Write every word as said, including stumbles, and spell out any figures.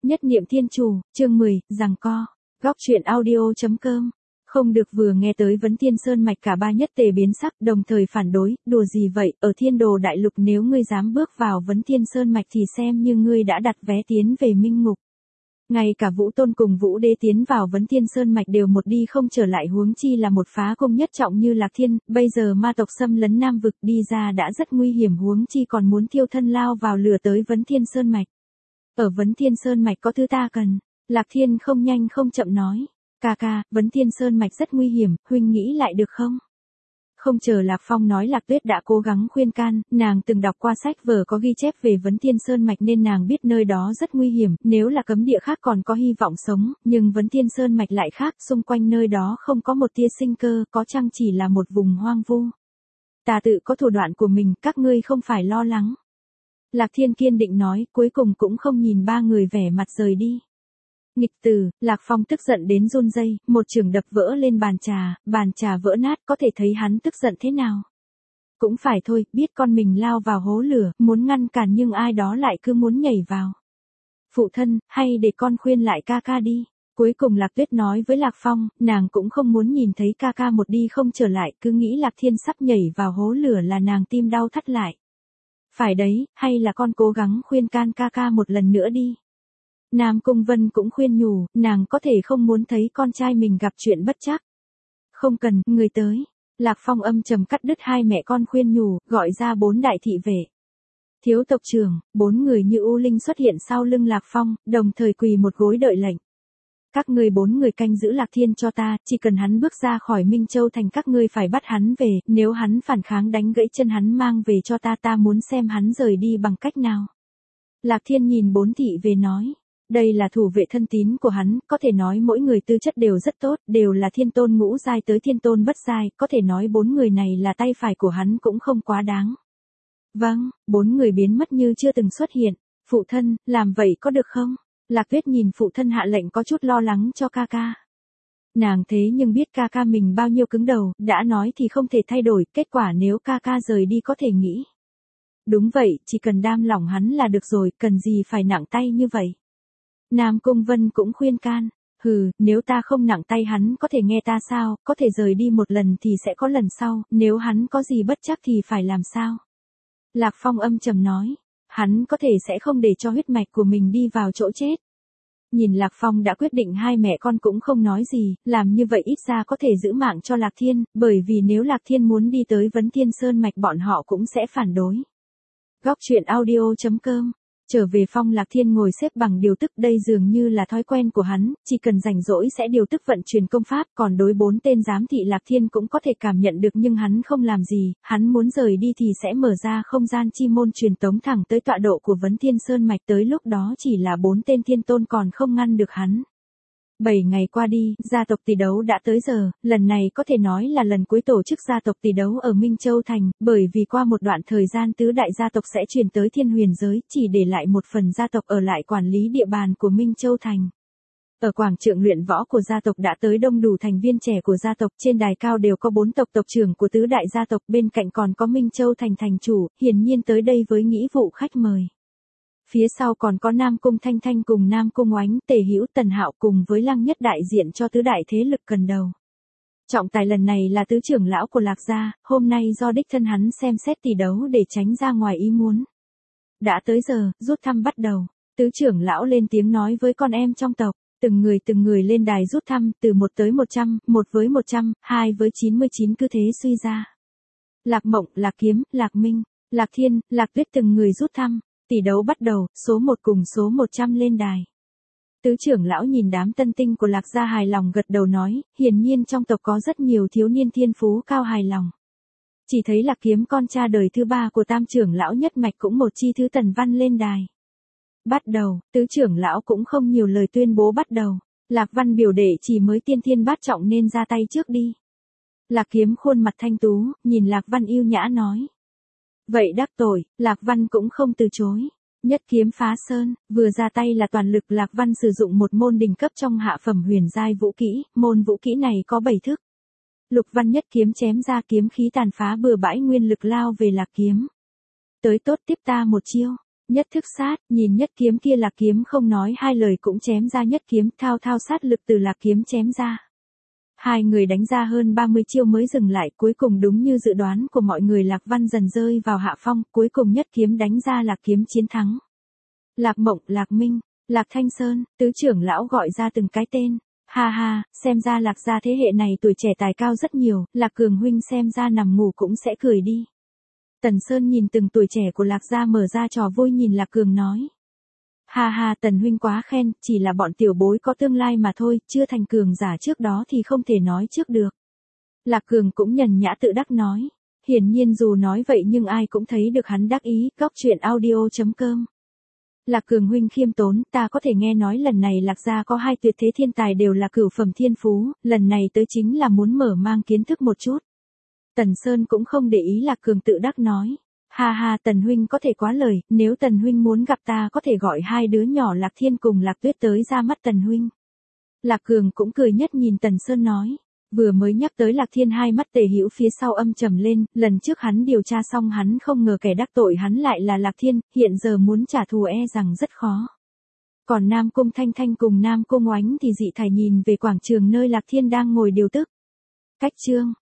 Nhất niệm thiên chủ, chương mười, giằng co. Góc truyện audio chấm com. Không được vừa nghe tới vấn thiên sơn mạch cả ba nhất tề biến sắc đồng thời phản đối, đùa gì vậy, ở thiên đồ đại lục nếu ngươi dám bước vào vấn thiên sơn mạch thì xem như ngươi đã đặt vé tiến về minh ngục. Ngay cả Vũ Tôn cùng Vũ Đế tiến vào vấn thiên sơn mạch đều một đi không trở lại, huống chi là một phá công nhất trọng như Lạc Thiên, bây giờ ma tộc xâm lấn Nam vực đi ra đã rất nguy hiểm, huống chi còn muốn thiêu thân lao vào lửa tới vấn thiên sơn mạch. Ở vấn thiên sơn mạch có thứ ta cần. Lạc Thiên không nhanh không chậm nói. Ca ca, vấn thiên sơn mạch rất nguy hiểm, huynh nghĩ lại được không? Không chờ Lạc Phong nói, Lạc Tuyết đã cố gắng khuyên can, nàng từng đọc qua sách vở có ghi chép về vấn thiên sơn mạch nên nàng biết nơi đó rất nguy hiểm, nếu là cấm địa khác còn có hy vọng sống, nhưng vấn thiên sơn mạch lại khác, xung quanh nơi đó không có một tia sinh cơ, có chăng chỉ là một vùng hoang vu. Ta tự có thủ đoạn của mình, các ngươi không phải lo lắng. Lạc Thiên kiên định nói, cuối cùng cũng không nhìn ba người vẻ mặt rời đi. Nghịch tử, Lạc Phong tức giận đến run rẩy, một chưởng đập vỡ lên bàn trà, bàn trà vỡ nát, có thể thấy hắn tức giận thế nào. Cũng phải thôi, biết con mình lao vào hố lửa, muốn ngăn cản nhưng ai đó lại cứ muốn nhảy vào. Phụ thân, hay để con khuyên lại ca ca đi. Cuối cùng Lạc Tuyết nói với Lạc Phong, nàng cũng không muốn nhìn thấy ca ca một đi không trở lại, cứ nghĩ Lạc Thiên sắp nhảy vào hố lửa là nàng tim đau thắt lại. Phải đấy, hay là con cố gắng khuyên can ca ca một lần nữa đi. Nam Cung Vân cũng khuyên nhủ, nàng có thể không muốn thấy con trai mình gặp chuyện bất trắc. Không cần, người tới. Lạc Phong âm trầm cắt đứt hai mẹ con khuyên nhủ, gọi ra bốn đại thị vệ. Thiếu tộc trưởng, bốn người như u linh xuất hiện sau lưng Lạc Phong, đồng thời quỳ một gối đợi lệnh. Các ngươi bốn người canh giữ Lạc Thiên cho ta, chỉ cần hắn bước ra khỏi Minh Châu thành các ngươi phải bắt hắn về, nếu hắn phản kháng đánh gãy chân hắn mang về cho ta, ta muốn xem hắn rời đi bằng cách nào. Lạc Thiên nhìn bốn thị vệ nói. Đây là thủ vệ thân tín của hắn, có thể nói mỗi người tư chất đều rất tốt, đều là thiên tôn ngũ giai tới thiên tôn bất giai, có thể nói bốn người này là tay phải của hắn cũng không quá đáng. Vâng, bốn người biến mất như chưa từng xuất hiện. Phụ thân, làm vậy có được không? Lạc Tuyết nhìn phụ thân hạ lệnh có chút lo lắng cho ca ca. Nàng thế nhưng biết ca ca mình bao nhiêu cứng đầu, đã nói thì không thể thay đổi, kết quả nếu ca ca rời đi có thể nghĩ. Đúng vậy, chỉ cần đam lòng hắn là được rồi, cần gì phải nặng tay như vậy. Nam Cung Vân cũng khuyên can, hừ, nếu ta không nặng tay hắn có thể nghe ta sao, có thể rời đi một lần thì sẽ có lần sau, nếu hắn có gì bất chắc thì phải làm sao? Lạc Phong âm trầm nói, hắn có thể sẽ không để cho huyết mạch của mình đi vào chỗ chết. Nhìn Lạc Phong đã quyết định, hai mẹ con cũng không nói gì, làm như vậy ít ra có thể giữ mạng cho Lạc Thiên, bởi vì nếu Lạc Thiên muốn đi tới vấn thiên sơn mạch bọn họ cũng sẽ phản đối. Góc truyện audio chấm com. Trở về phòng, Lạc Thiên ngồi xếp bằng điều tức, đây dường như là thói quen của hắn, chỉ cần rảnh rỗi sẽ điều tức vận chuyển công pháp, còn đối bốn tên giám thị Lạc Thiên cũng có thể cảm nhận được nhưng hắn không làm gì, hắn muốn rời đi thì sẽ mở ra không gian chi môn truyền tống thẳng tới tọa độ của vấn thiên sơn mạch, tới lúc đó chỉ là bốn tên thiên tôn còn không ngăn được hắn. Bảy ngày qua đi, gia tộc tỷ đấu đã tới giờ, lần này có thể nói là lần cuối tổ chức gia tộc tỷ đấu ở Minh Châu Thành, bởi vì qua một đoạn thời gian tứ đại gia tộc sẽ chuyển tới thiên huyền giới, chỉ để lại một phần gia tộc ở lại quản lý địa bàn của Minh Châu Thành. Ở quảng trường luyện võ của gia tộc đã tới đông đủ thành viên trẻ của gia tộc, trên đài cao đều có bốn tộc tộc trưởng của tứ đại gia tộc, bên cạnh còn có Minh Châu Thành thành chủ, hiển nhiên tới đây với nghĩa vụ khách mời. Phía sau còn có Nam Cung Thanh Thanh cùng Nam Cung Oánh, Tề Hữu, Tần Hạo cùng với Lăng Nhất đại diện cho tứ đại thế lực cần đầu. Trọng tài lần này là tứ trưởng lão của Lạc gia, hôm nay do đích thân hắn xem xét tỷ đấu để tránh ra ngoài ý muốn. Đã tới giờ, rút thăm bắt đầu. Tứ trưởng lão lên tiếng nói với con em trong tộc, từng người từng người lên đài rút thăm, từ một tới một trăm, một với một trăm, hai với chín mươi chín cứ thế suy ra. Lạc Mộng, Lạc Kiếm, Lạc Minh, Lạc Thiên, Lạc Tuyết từng người rút thăm. Tỷ đấu bắt đầu, số một cùng số một trăm lên đài. Tứ trưởng lão nhìn đám tân tinh của Lạc gia hài lòng gật đầu nói, hiển nhiên trong tộc có rất nhiều thiếu niên thiên phú cao hài lòng. Chỉ thấy Lạc Kiếm con cha đời thứ ba của tam trưởng lão nhất mạch cũng một chi thứ Tần Văn lên đài. Bắt đầu, tứ trưởng lão cũng không nhiều lời tuyên bố bắt đầu. Lạc Văn biểu đệ chỉ mới tiên thiên bát trọng nên ra tay trước đi. Lạc Kiếm khuôn mặt thanh tú, nhìn Lạc Văn yêu nhã nói. Vậy đắc tội, Lạc Văn cũng không từ chối. Nhất kiếm phá sơn, vừa ra tay là toàn lực. Lạc Văn sử dụng một môn đỉnh cấp trong hạ phẩm huyền giai vũ kỹ, môn vũ kỹ này có bảy thức. Lục Văn nhất kiếm chém ra, kiếm khí tàn phá bừa bãi, nguyên lực lao về Lạc Kiếm. Tới tốt, tiếp ta một chiêu. Nhất thức sát, nhìn nhất kiếm kia Lạc Kiếm không nói hai lời cũng chém ra nhất kiếm, thao thao sát lực từ Lạc Kiếm chém ra. Hai người đánh ra hơn ba mươi chiêu mới dừng lại, cuối cùng đúng như dự đoán của mọi người Lạc Văn dần rơi vào hạ phong, cuối cùng nhất kiếm đánh ra Lạc Kiếm chiến thắng. Lạc Mộng, Lạc Minh, Lạc Thanh Sơn, tứ trưởng lão gọi ra từng cái tên. Ha ha, xem ra Lạc gia thế hệ này tuổi trẻ tài cao rất nhiều, Lạc Cường huynh xem ra nằm ngủ cũng sẽ cười đi. Tần Sơn nhìn từng tuổi trẻ của Lạc gia mở ra trò vui nhìn Lạc Cường nói. Ha ha, Tần huynh quá khen, chỉ là bọn tiểu bối có tương lai mà thôi, chưa thành cường giả trước đó thì không thể nói trước được. Lạc Cường cũng nhần nhã tự đắc nói. Hiển nhiên dù nói vậy nhưng ai cũng thấy được hắn đắc ý. Góc truyện audio chấm com. Lạc Cường huynh khiêm tốn, ta có thể nghe nói lần này Lạc gia có hai tuyệt thế thiên tài đều là cửu phẩm thiên phú, lần này tới chính là muốn mở mang kiến thức một chút. Tần Sơn cũng không để ý Lạc Cường tự đắc nói. Ha ha, Tần huynh có thể quá lời, nếu Tần huynh muốn gặp ta có thể gọi hai đứa nhỏ Lạc Thiên cùng Lạc Tuyết tới ra mắt Tần huynh. Lạc Cường cũng cười nhất nhìn Tần Sơn nói. Vừa mới nhắc tới Lạc Thiên hai mắt Tề Hữu phía sau âm trầm lên, lần trước hắn điều tra xong hắn không ngờ kẻ đắc tội hắn lại là Lạc Thiên, hiện giờ muốn trả thù e rằng rất khó. Còn Nam Cung Thanh Thanh cùng Nam Cung Oánh thì dị thải nhìn về quảng trường nơi Lạc Thiên đang ngồi điều tức. Cách chương